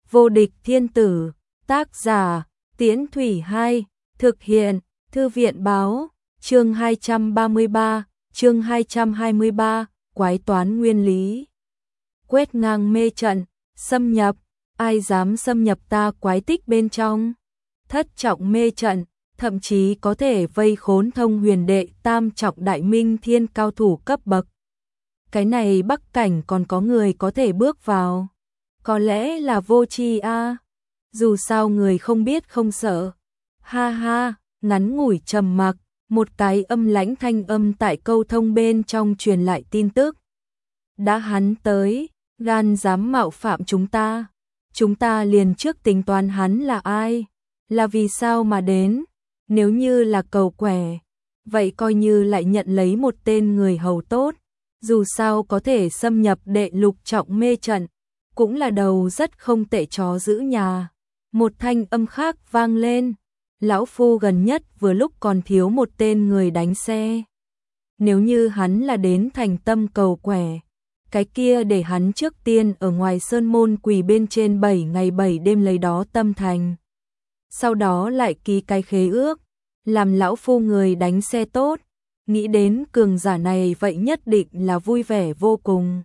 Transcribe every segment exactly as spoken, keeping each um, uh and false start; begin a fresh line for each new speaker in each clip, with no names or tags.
Vô địch thiên tử, tác giả, Tiễn Thủy Hai, thực hiện, Thư viện báo, chương hai trăm ba mươi ba, chương hai trăm hai mươi ba, quái toán nguyên lý. Quét ngang mê trận, xâm nhập, ai dám xâm nhập ta quái tích bên trong. Thất trọng mê trận, thậm chí có thể vây khốn Thông Huyền đệ tam trọng đại minh thiên cao thủ cấp bậc. Cái này Bắc cảnh còn có người có thể bước vào. Có lẽ là vô tri a. À. Dù sao người không biết không sợ. Ha ha, ngắn ngủi trầm mặc, một cái âm lãnh thanh âm tại câu thông bên trong truyền lại tin tức. Đã hắn tới, gan dám mạo phạm chúng ta. Chúng ta liền trước tính toán hắn là ai, là vì sao mà đến. Nếu như là cầu quẻ, vậy coi như lại nhận lấy một tên người hầu tốt. Dù sao có thể xâm nhập đệ lục trọng mê trận, cũng là đầu rất không tệ chó giữ nhà. Một thanh âm khác vang lên, lão phu gần nhất vừa lúc còn thiếu một tên người đánh xe. Nếu như hắn là đến thành tâm cầu quẻ, cái kia để hắn trước tiên ở ngoài sơn môn quỳ bên trên bảy ngày bảy đêm lấy đó tâm thành. Sau đó lại ký cái khế ước, làm lão phu người đánh xe tốt. Nghĩ đến cường giả này vậy nhất định là vui vẻ vô cùng.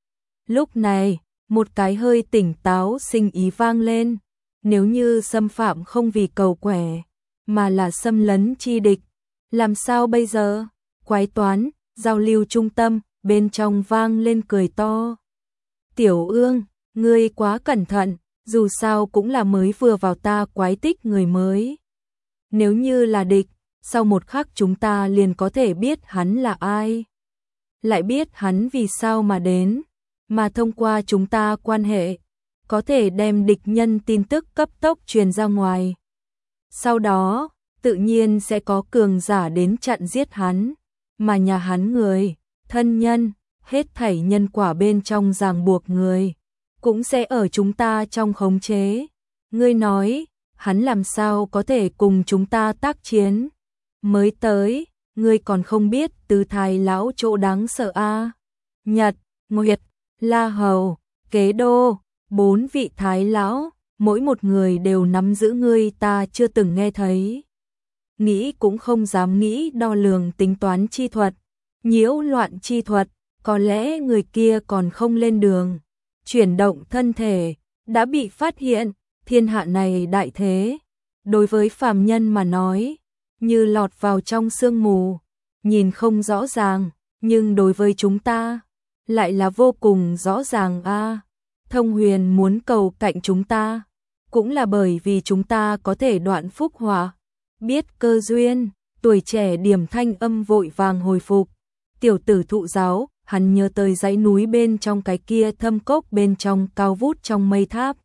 Lúc này, một cái hơi tỉnh táo sinh ý vang lên. Nếu như xâm phạm không vì cầu quẻ, mà là xâm lấn chi địch, làm sao bây giờ? Quái toán, giao lưu trung tâm, bên trong vang lên cười to. Tiểu Ương, ngươi quá cẩn thận, dù sao cũng là mới vừa vào ta quái tích người mới. Nếu như là địch, sau một khắc chúng ta liền có thể biết hắn là ai. Lại biết hắn vì sao mà đến, mà thông qua chúng ta quan hệ, có thể đem địch nhân tin tức cấp tốc truyền ra ngoài. Sau đó, tự nhiên sẽ có cường giả đến chặn giết hắn, mà nhà hắn người, thân nhân, hết thảy nhân quả bên trong ràng buộc người, cũng sẽ ở chúng ta trong khống chế. Ngươi nói, hắn làm sao có thể cùng chúng ta tác chiến? Mới tới, ngươi còn không biết Tứ Thái lão chỗ đáng sợ a. À. Nhật, Nguyệt, La Hầu, Kế Đô, bốn vị Thái lão, mỗi một người đều nắm giữ ngươi ta chưa từng nghe thấy. Nghĩ cũng không dám nghĩ đo lường tính toán chi thuật, nhiễu loạn chi thuật, có lẽ người kia còn không lên đường. Chuyển động thân thể, đã bị phát hiện, thiên hạ này đại thế. Đối với phàm nhân mà nói, như lọt vào trong sương mù, nhìn không rõ ràng, nhưng đối với chúng ta, lại là vô cùng rõ ràng a. À, Thông Huyền muốn cầu cạnh chúng ta, cũng là bởi vì chúng ta có thể đoạn phúc họa, biết cơ duyên. Tuổi trẻ Điểm thanh âm vội vàng hồi phục. Tiểu tử thụ giáo, hắn nhớ tới dãy núi bên trong cái kia thâm cốc bên trong cao vút trong mây tháp.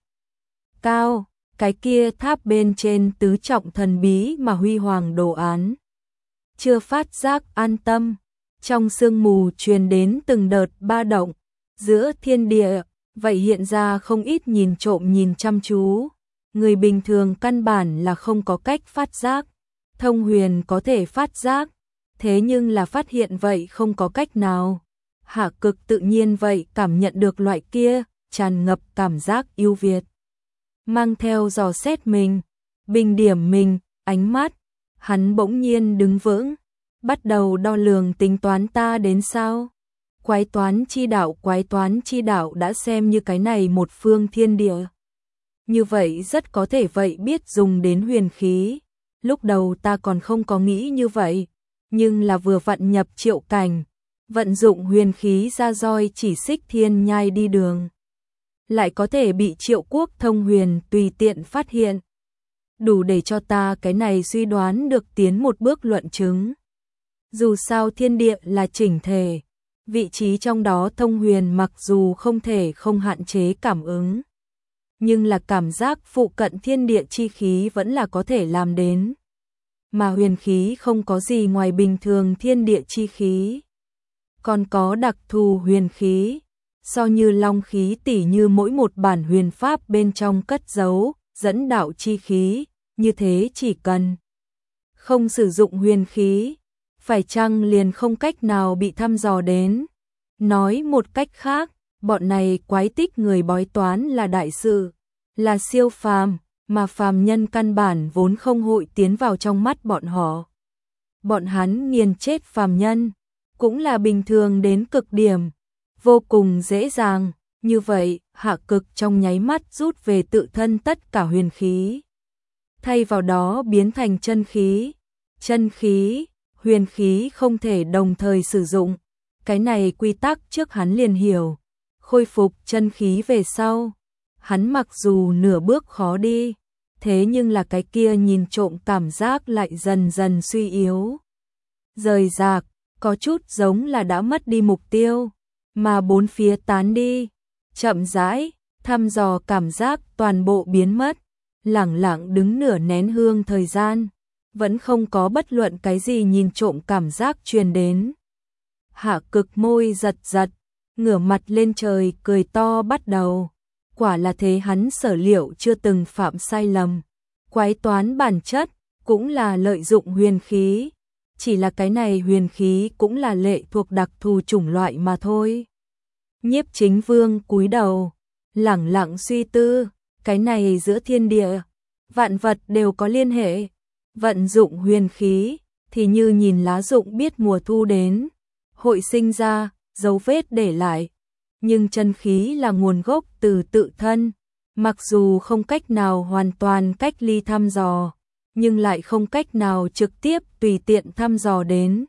Cao, cái kia tháp bên trên tứ trọng thần bí mà huy hoàng đồ án. Chưa phát giác an tâm, trong sương mù truyền đến từng đợt ba động, giữa thiên địa, vậy hiện ra không ít nhìn trộm nhìn chăm chú. Người bình thường căn bản là không có cách phát giác, Thông Huyền có thể phát giác, thế nhưng là phát hiện vậy không có cách nào. Hạ Cực tự nhiên vậy cảm nhận được loại kia, tràn ngập cảm giác yêu Việt. Mang theo dò xét mình, bình điểm mình, ánh mắt, hắn bỗng nhiên đứng vững, bắt đầu đo lường tính toán ta đến sao. Quái toán chi đạo, quái toán chi đạo đã xem như cái này một phương thiên địa. Như vậy rất có thể vậy biết dùng đến huyền khí. Lúc đầu ta còn không có nghĩ như vậy, nhưng là vừa vận nhập triệu cảnh, vận dụng huyền khí ra roi chỉ xích thiên nhai đi đường, lại có thể bị Triệu Quốc Thông Huyền tùy tiện phát hiện. Đủ để cho ta cái này suy đoán được tiến một bước luận chứng. Dù sao thiên địa là chỉnh thể, vị trí trong đó Thông Huyền mặc dù không thể không hạn chế cảm ứng, nhưng là cảm giác phụ cận thiên địa chi khí vẫn là có thể làm đến. Mà huyền khí không có gì ngoài bình thường thiên địa chi khí, còn có đặc thù huyền khí, so như long khí tỉ như mỗi một bản huyền pháp bên trong cất giấu, dẫn đạo chi khí, như thế chỉ cần không sử dụng huyền khí, phải chăng liền không cách nào bị thăm dò đến. Nói một cách khác, bọn này quái tích người bói toán là đại sự, là siêu phàm, mà phàm nhân căn bản vốn không hội tiến vào trong mắt bọn họ. Bọn hắn nghiền chết phàm nhân, cũng là bình thường đến cực điểm, vô cùng dễ dàng, như vậy, Hạ Cực trong nháy mắt rút về tự thân tất cả huyền khí, thay vào đó biến thành chân khí. Chân khí, huyền khí không thể đồng thời sử dụng, cái này quy tắc trước hắn liền hiểu. Khôi phục chân khí về sau, hắn mặc dù nửa bước khó đi, thế nhưng là cái kia nhìn trộm cảm giác lại dần dần suy yếu. Rời rạc, có chút giống là đã mất đi mục tiêu, mà bốn phía tán đi, chậm rãi, thăm dò cảm giác toàn bộ biến mất, lẳng lặng đứng nửa nén hương thời gian, vẫn không có bất luận cái gì nhìn trộm cảm giác truyền đến. Hạ Cực môi giật giật, ngửa mặt lên trời cười to bắt đầu. Quả là thế, hắn sở liệu chưa từng phạm sai lầm. Quái toán bản chất cũng là lợi dụng huyền khí, chỉ là cái này huyền khí cũng là lệ thuộc đặc thù chủng loại mà thôi. Nhiếp Chính Vương cúi đầu, lẳng lặng suy tư, cái này giữa thiên địa, vạn vật đều có liên hệ. Vận dụng huyền khí thì như nhìn lá rụng biết mùa thu đến, hội sinh ra, dấu vết để lại. Nhưng chân khí là nguồn gốc từ tự thân, mặc dù không cách nào hoàn toàn cách ly thăm dò, nhưng lại không cách nào trực tiếp tùy tiện thăm dò đến.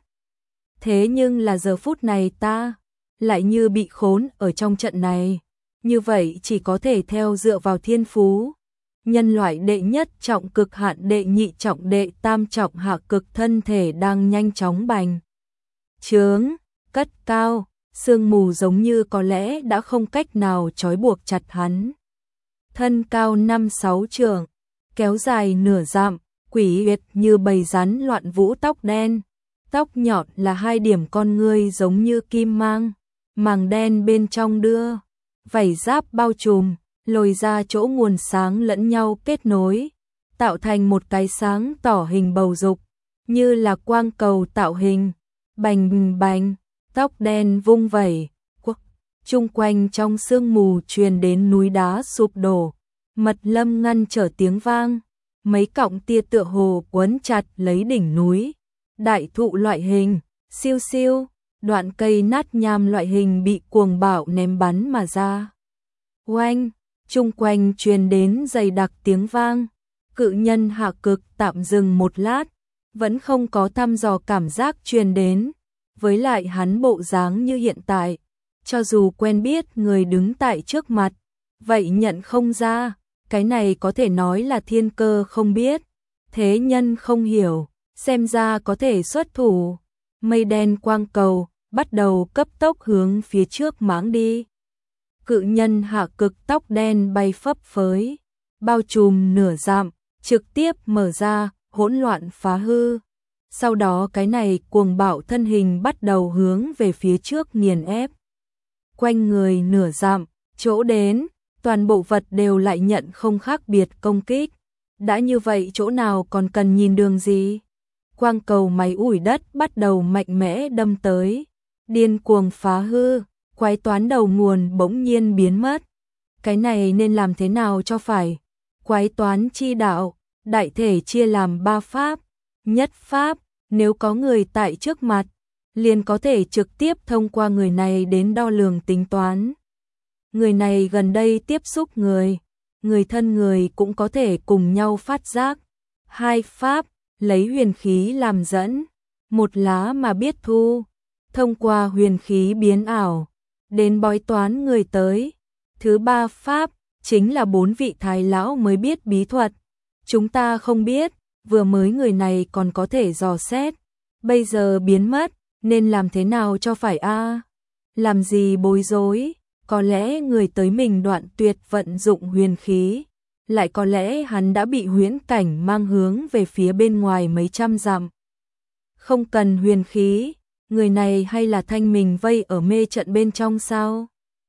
Thế nhưng là giờ phút này ta lại như bị khốn ở trong trận này, như vậy chỉ có thể theo dựa vào thiên phú. Nhân loại đệ nhất trọng cực hạn, đệ nhị trọng, đệ tam trọng hạ cực thân thể đang nhanh chóng bành trướng, cất cao, sương mù giống như có lẽ đã không cách nào trói buộc chặt hắn. Thân cao năm sáu trượng, kéo dài nửa dặm, quỷ uyệt như bầy rắn loạn vũ, tóc đen, tóc nhọn là hai điểm con ngươi giống như kim mang, màng đen bên trong đưa, vảy giáp bao trùm, lồi ra chỗ nguồn sáng lẫn nhau kết nối, tạo thành một cái sáng tỏ hình bầu dục, như là quang cầu tạo hình, bành bành, tóc đen vung vẩy, quắc, chung quanh trong sương mù truyền đến núi đá sụp đổ, mật lâm ngăn trở tiếng vang, mấy cọng tia tựa hồ quấn chặt lấy đỉnh núi, đại thụ loại hình, siêu siêu, đoạn cây nát nham loại hình bị cuồng bạo ném bắn mà ra. Oanh, chung quanh truyền đến dày đặc tiếng vang, cự nhân Hạ Cực tạm dừng một lát, vẫn không có thăm dò cảm giác truyền đến, với lại hắn bộ dáng như hiện tại, cho dù quen biết người đứng tại trước mặt, vậy nhận không ra, cái này có thể nói là thiên cơ không biết, thế nhân không hiểu, xem ra có thể xuất thủ. Mây đen quang cầu bắt đầu cấp tốc hướng phía trước mãng đi. Cự nhân Hạ Cực tóc đen bay phấp phới, bao trùm nửa dặm, trực tiếp mở ra, hỗn loạn phá hư. Sau đó cái này cuồng bạo thân hình bắt đầu hướng về phía trước nghiền ép. Quanh người nửa dặm, chỗ đến, toàn bộ vật đều lại nhận không khác biệt công kích. Đã như vậy chỗ nào còn cần nhìn đường gì? Quang cầu máy ủi đất bắt đầu mạnh mẽ đâm tới, điên cuồng phá hư, quái toán đầu nguồn bỗng nhiên biến mất. Cái này nên làm thế nào cho phải? Quái toán chi đạo, đại thể chia làm ba pháp. Nhất pháp, nếu có người tại trước mặt, liền có thể trực tiếp thông qua người này đến đo lường tính toán. Người này gần đây tiếp xúc người, người thân người cũng có thể cùng nhau phát giác. Hai pháp, lấy huyền khí làm dẫn, một lá mà biết thu, thông qua huyền khí biến ảo, đến bói toán người tới. Thứ ba pháp, chính là bốn vị thái lão mới biết bí thuật. Chúng ta không biết, vừa mới người này còn có thể dò xét, bây giờ biến mất, nên làm thế nào cho phải a? Làm gì bối rối, có lẽ người tới mình đoạn tuyệt vận dụng huyền khí, lại có lẽ hắn đã bị huyễn cảnh mang hướng về phía bên ngoài mấy trăm dặm. Không cần huyền khí, người này hay là thanh mình vây ở mê trận bên trong sao?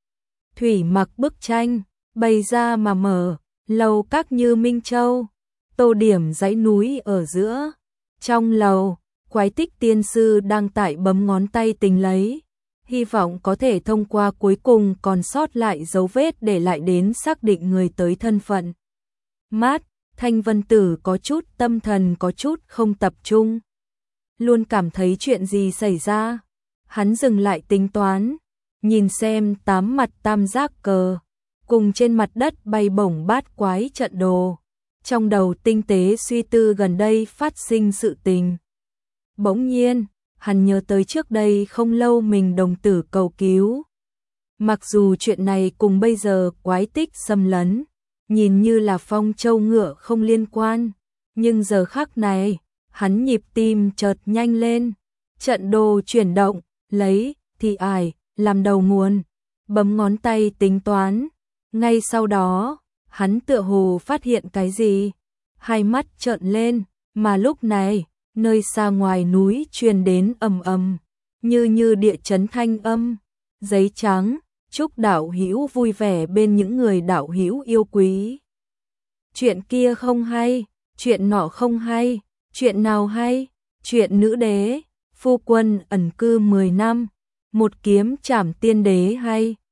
Thủy mặc bức tranh, bày ra mà mở, lầu các như Minh Châu, tô điểm dãy núi ở giữa. Trong lầu, Quái Tích tiên sư đang tại bấm ngón tay tính lấy. hy vọng có thể thông qua cuối cùng còn sót lại dấu vết để lại đến xác định người tới thân phận. Mát, Thanh Vân Tử có chút tâm thần có chút không tập trung. Luôn cảm thấy chuyện gì xảy ra. Hắn dừng lại tính toán, nhìn xem tám mặt tam giác cờ, cùng trên mặt đất bay bổng bát quái trận đồ. Trong đầu tinh tế suy tư gần đây phát sinh sự tình. Bỗng nhiên, hắn nhớ tới trước đây không lâu mình đồng tử cầu cứu. Mặc dù chuyện này cùng bây giờ quái tích xâm lấn, nhìn như là phong châu ngựa không liên quan, nhưng giờ khắc này, hắn nhịp tim chợt nhanh lên, trận đồ chuyển động, lấy thì ải làm đầu nguồn, bấm ngón tay tính toán, ngay sau đó, hắn tựa hồ phát hiện cái gì, hai mắt trợn lên, mà lúc này, nơi xa ngoài núi truyền đến ầm ầm, như như địa chấn thanh âm, giấy trắng, chúc đạo hữu vui vẻ bên những người đạo hữu yêu quý. Chuyện kia không hay, chuyện nọ không hay, chuyện nào hay, chuyện nữ đế, phu quân ẩn cư mười năm, một kiếm trảm tiên đế hay.